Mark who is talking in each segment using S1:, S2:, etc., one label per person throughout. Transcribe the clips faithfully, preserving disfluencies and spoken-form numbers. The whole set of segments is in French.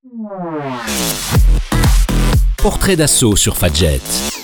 S1: Portrait d'assaut sur Fadjet.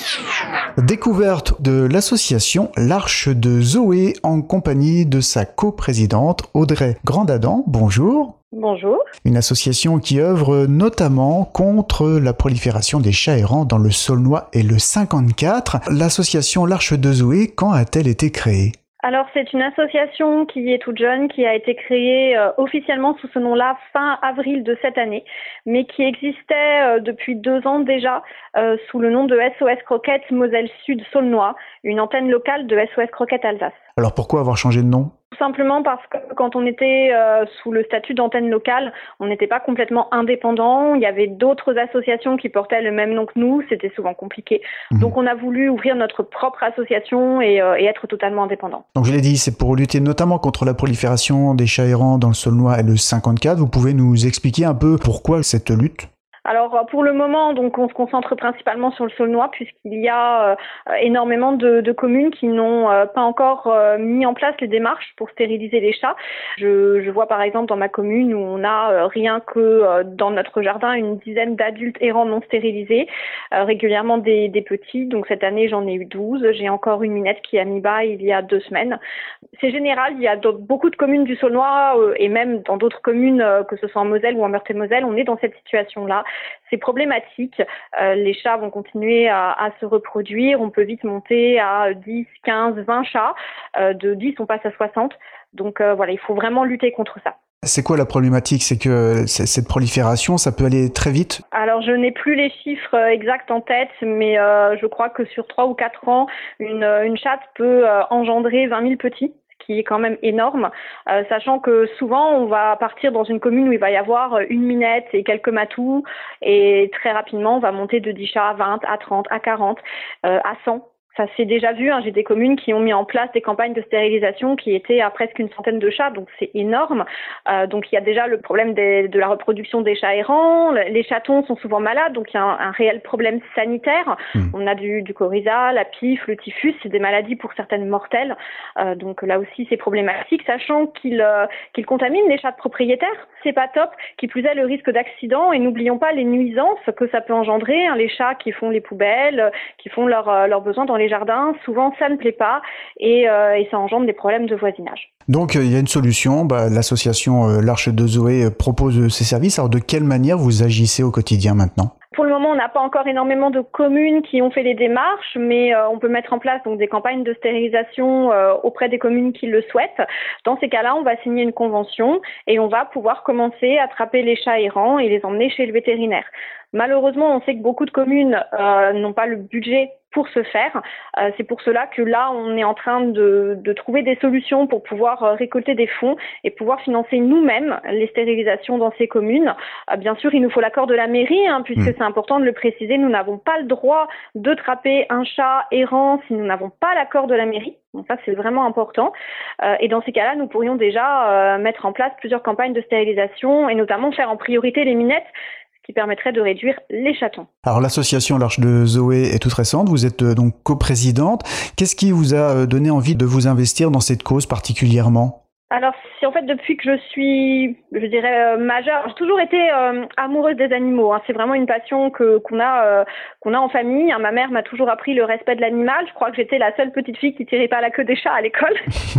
S2: Découverte de l'association L'Arche de Zoé en compagnie de sa coprésidente Audrey Grandadam. Bonjour.
S3: Bonjour.
S2: Une association qui œuvre notamment contre la prolifération des chats errants dans le Saulnois et le cinquante-quatre. L'association L'Arche de Zoé, quand a-t-elle été créée ?
S3: Alors c'est une association qui est toute jeune, qui a été créée euh, officiellement sous ce nom-là fin avril de cette année, mais qui existait euh, depuis deux ans déjà euh, sous le nom de S O S Croquettes Moselle Sud Saulnois, une antenne locale de S O S Croquettes Alsace.
S2: Alors pourquoi avoir changé de nom ?
S3: Tout simplement parce que quand on était euh, sous le statut d'antenne locale, on n'était pas complètement indépendant. Il y avait d'autres associations qui portaient le même nom que nous. C'était souvent compliqué. Mmh. Donc on a voulu ouvrir notre propre association et, euh, et être totalement indépendant.
S2: Donc je l'ai dit, c'est pour lutter notamment contre la prolifération des chats errants dans le Saulnois et le cinquante-quatre. Vous pouvez nous expliquer un peu pourquoi cette lutte ?
S3: Alors pour le moment, donc on se concentre principalement sur le Saulnois puisqu'il y a euh, énormément de, de communes qui n'ont euh, pas encore euh, mis en place les démarches pour stériliser les chats. Je, je vois par exemple dans ma commune où on a euh, rien que euh, dans notre jardin une dizaine d'adultes errants non stérilisés, euh, régulièrement des, des petits. Donc cette année j'en ai eu douze. J'ai encore une minette qui a mis bas il y a deux semaines. C'est général, il y a beaucoup de communes du Saulnois euh, et même dans d'autres communes, euh, que ce soit en Moselle ou en Meurthe-et-Moselle, on est dans cette situation-là. C'est problématique. Euh, les chats vont continuer à, à se reproduire. On peut vite monter à dix, quinze, vingt chats. Euh, de dix, on passe à soixante. Donc euh, voilà, il faut vraiment lutter contre ça.
S2: C'est quoi la problématique ? C'est que cette prolifération, ça peut aller très vite ?
S3: Alors, je n'ai plus les chiffres exacts en tête, mais euh, je crois que sur trois ou quatre ans, une, une chatte peut euh, engendrer vingt mille petits, qui est quand même énorme, euh, sachant que souvent on va partir dans une commune où il va y avoir une minette et quelques matous, et très rapidement on va monter de dix chats à vingt, à trente, à quarante, euh, à cent. Ça s'est déjà vu, hein. J'ai des communes qui ont mis en place des campagnes de stérilisation qui étaient à presque une centaine de chats, donc c'est énorme. Euh, donc il y a déjà le problème des, de la reproduction des chats errants. Les chatons sont souvent malades, donc il y a un, un réel problème sanitaire. Mmh. On a du, du coryza, la pif, le typhus, c'est des maladies pour certaines mortelles. Euh, donc là aussi c'est problématique, sachant qu'ils euh, qu'ils contaminent les chats de propriétaires. C'est pas top. Qui plus est le risque d'accident, et n'oublions pas les nuisances que ça peut engendrer. Hein, les chats qui font les poubelles, qui font leurs leurs besoins dans les jardins, souvent ça ne plaît pas et, euh, et ça engendre des problèmes de voisinage.
S2: Donc il y a une solution, bah, l'association euh, L'Arche de Zoé propose ses services. Alors de quelle manière vous agissez au quotidien maintenant ?
S3: Pour le moment, on n'a pas encore énormément de communes qui ont fait les démarches, mais euh, on peut mettre en place donc des campagnes de stérilisation euh, auprès des communes qui le souhaitent. Dans ces cas-là, on va signer une convention et on va pouvoir commencer à attraper les chats errants et les emmener chez le vétérinaire. Malheureusement, on sait que beaucoup de communes euh, n'ont pas le budget pour ce faire. Euh, c'est pour cela que là, on est en train de, de trouver des solutions pour pouvoir euh, récolter des fonds et pouvoir financer nous-mêmes les stérilisations dans ces communes. Euh, bien sûr, il nous faut l'accord de la mairie, hein, puisque mmh. c'est important de le préciser. Nous n'avons pas le droit de trapper un chat errant si nous n'avons pas l'accord de la mairie. Donc ça, c'est vraiment important. Euh, et dans ces cas-là, nous pourrions déjà euh, mettre en place plusieurs campagnes de stérilisation et notamment faire en priorité les minettes, qui permettrait de réduire les chatons.
S2: Alors l'association L'Arche de Zoé est toute récente, vous êtes donc coprésidente. Qu'est-ce qui vous a donné envie de vous investir dans cette cause particulièrement ?
S3: Alors, c'est en fait depuis que je suis, je dirais, euh, majeure, j'ai toujours été euh, amoureuse des animaux. Hein. C'est vraiment une passion que qu'on a euh, qu'on a en famille. Hein. Ma mère m'a toujours appris le respect de l'animal. Je crois que j'étais la seule petite fille qui tirait pas la queue des chats à l'école.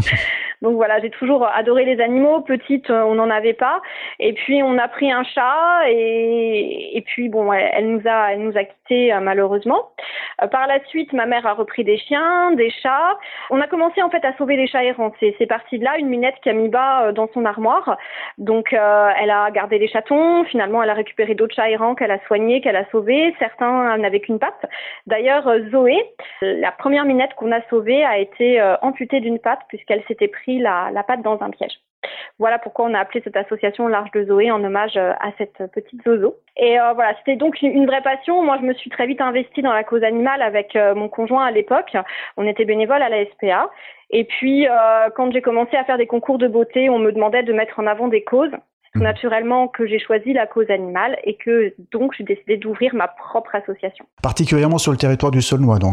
S3: Donc voilà, j'ai toujours adoré les animaux. Petite, euh, on n'en avait pas. Et puis on a pris un chat et et puis bon, elle, elle nous a elle nous a quittés euh, malheureusement. Euh, par la suite, ma mère a repris des chiens, des chats. On a commencé en fait à sauver les chats errants. C'est c'est parti de là, une minette qui a mis bas dans son armoire. Donc euh, elle a gardé les chatons, finalement elle a récupéré d'autres chats errants qu'elle a soignés, qu'elle a sauvés, certains n'avaient qu'une patte. D'ailleurs Zoé, la première minette qu'on a sauvée a été euh, amputée d'une patte puisqu'elle s'était pris la, la patte dans un piège. Voilà pourquoi on a appelé cette association L'Arche de Zoé en hommage à cette petite zozo. Et euh, voilà, c'était donc une vraie passion. Moi, je me suis très vite investie dans la cause animale avec euh, mon conjoint à l'époque. On était bénévoles à la S P A. Et puis, euh, quand j'ai commencé à faire des concours de beauté, on me demandait de mettre en avant des causes. C'est tout naturellement que j'ai choisi la cause animale et que donc j'ai décidé d'ouvrir ma propre association.
S2: Particulièrement sur le territoire du Saulnois, donc. Hein.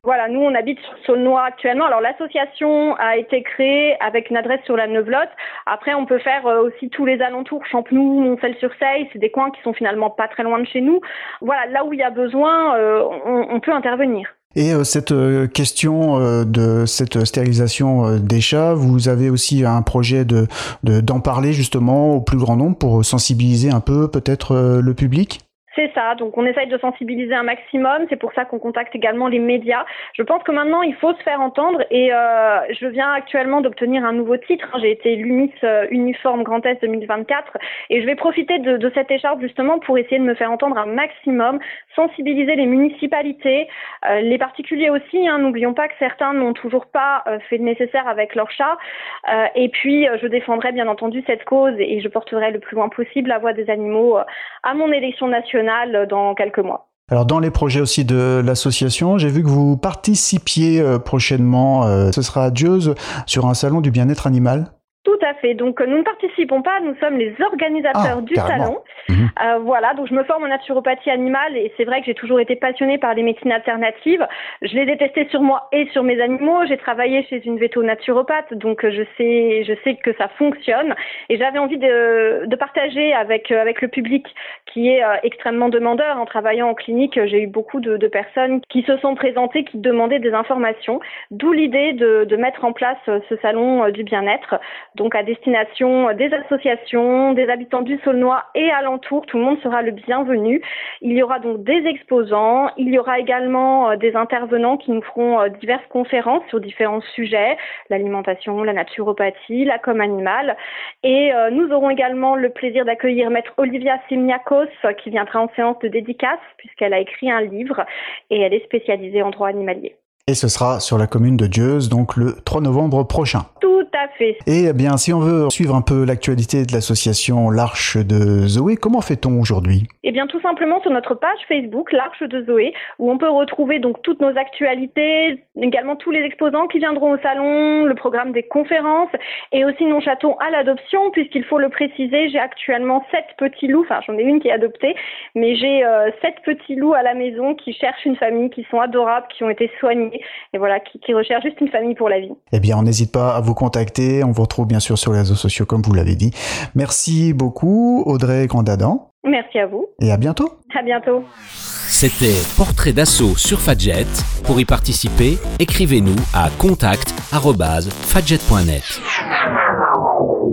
S3: Voilà, nous on habite sur Saulnois actuellement. Alors l'association a été créée avec une adresse sur la Neuvelotte. Après on peut faire aussi tous les alentours, Champenoux, Moncel-sur-Seille, c'est des coins qui sont finalement pas très loin de chez nous. Voilà, là où il y a besoin, euh, on, on peut intervenir.
S2: Et euh, cette euh, question euh, de cette stérilisation euh, des chats, vous avez aussi un projet de, de d'en parler justement au plus grand nombre pour sensibiliser un peu peut-être euh, le public ?
S3: C'est ça, donc on essaye de sensibiliser un maximum, c'est pour ça qu'on contacte également les médias. Je pense que maintenant il faut se faire entendre et euh, je viens actuellement d'obtenir un nouveau titre, j'ai été élue Miss Uniforme Grand Est deux mille vingt-quatre et je vais profiter de, de cette écharpe justement pour essayer de me faire entendre un maximum, sensibiliser les municipalités, euh, les particuliers aussi, hein, n'oublions pas que certains n'ont toujours pas euh, fait le nécessaire avec leurs chats euh, et puis euh, je défendrai bien entendu cette cause et je porterai le plus loin possible la voix des animaux euh, à mon élection nationale dans quelques mois.
S2: Alors dans les projets aussi de l'association, j'ai vu que vous participiez euh, prochainement, euh, ce sera à Dieuze, sur un salon du bien-être animal.
S3: Tout à fait. Donc nous ne participons pas, nous sommes les organisateurs
S2: ah,
S3: du
S2: carrément.
S3: salon.
S2: Mmh.
S3: Euh, voilà, donc je me forme en naturopathie animale et c'est vrai que j'ai toujours été passionnée par les médecines alternatives. Je les ai testées sur moi et sur mes animaux. J'ai travaillé chez une véto-naturopathe, donc je sais, je sais que ça fonctionne. Et j'avais envie de, de partager avec avec le public qui est euh, extrêmement demandeur. En travaillant en clinique, j'ai eu beaucoup de, de personnes qui se sont présentées, qui demandaient des informations. D'où l'idée de, de mettre en place ce salon du bien-être. Donc à destination des associations, des habitants du Saulnois et alentours, tout le monde sera le bienvenu. Il y aura donc des exposants, il y aura également des intervenants qui nous feront diverses conférences sur différents sujets, l'alimentation, la naturopathie, la com animale. Et euh, nous aurons également le plaisir d'accueillir maître Olivia Simniakos qui viendra en séance de dédicace puisqu'elle a écrit un livre et elle est spécialisée en droit animalier.
S2: Et ce sera sur la commune de Dieuze, donc le trois novembre prochain.
S3: Tout à fait.
S2: Et eh bien, si on veut suivre un peu l'actualité de l'association L'Arche de Zoé, comment fait-on aujourd'hui ?
S3: Eh bien, tout simplement sur notre page Facebook, L'Arche de Zoé, où on peut retrouver donc toutes nos actualités, également tous les exposants qui viendront au salon, le programme des conférences, et aussi nos chatons à l'adoption, puisqu'il faut le préciser, j'ai actuellement sept petits loups, enfin j'en ai une qui est adoptée, mais j'ai euh, sept petits loups à la maison qui cherchent une famille, qui sont adorables, qui ont été soignés, et voilà, qui, qui recherchent juste une famille pour la vie.
S2: Eh bien, on n'hésite pas à vous contacter, on vous retrouve bien sûr sur les réseaux sociaux comme vous l'avez dit. Merci beaucoup Audrey Grandadan.
S3: Merci à vous.
S2: Et à bientôt.
S3: À bientôt.
S1: C'était Portrait d'assaut sur Fadjet. Pour y participer, écrivez-nous à contact arobase fadjet point net.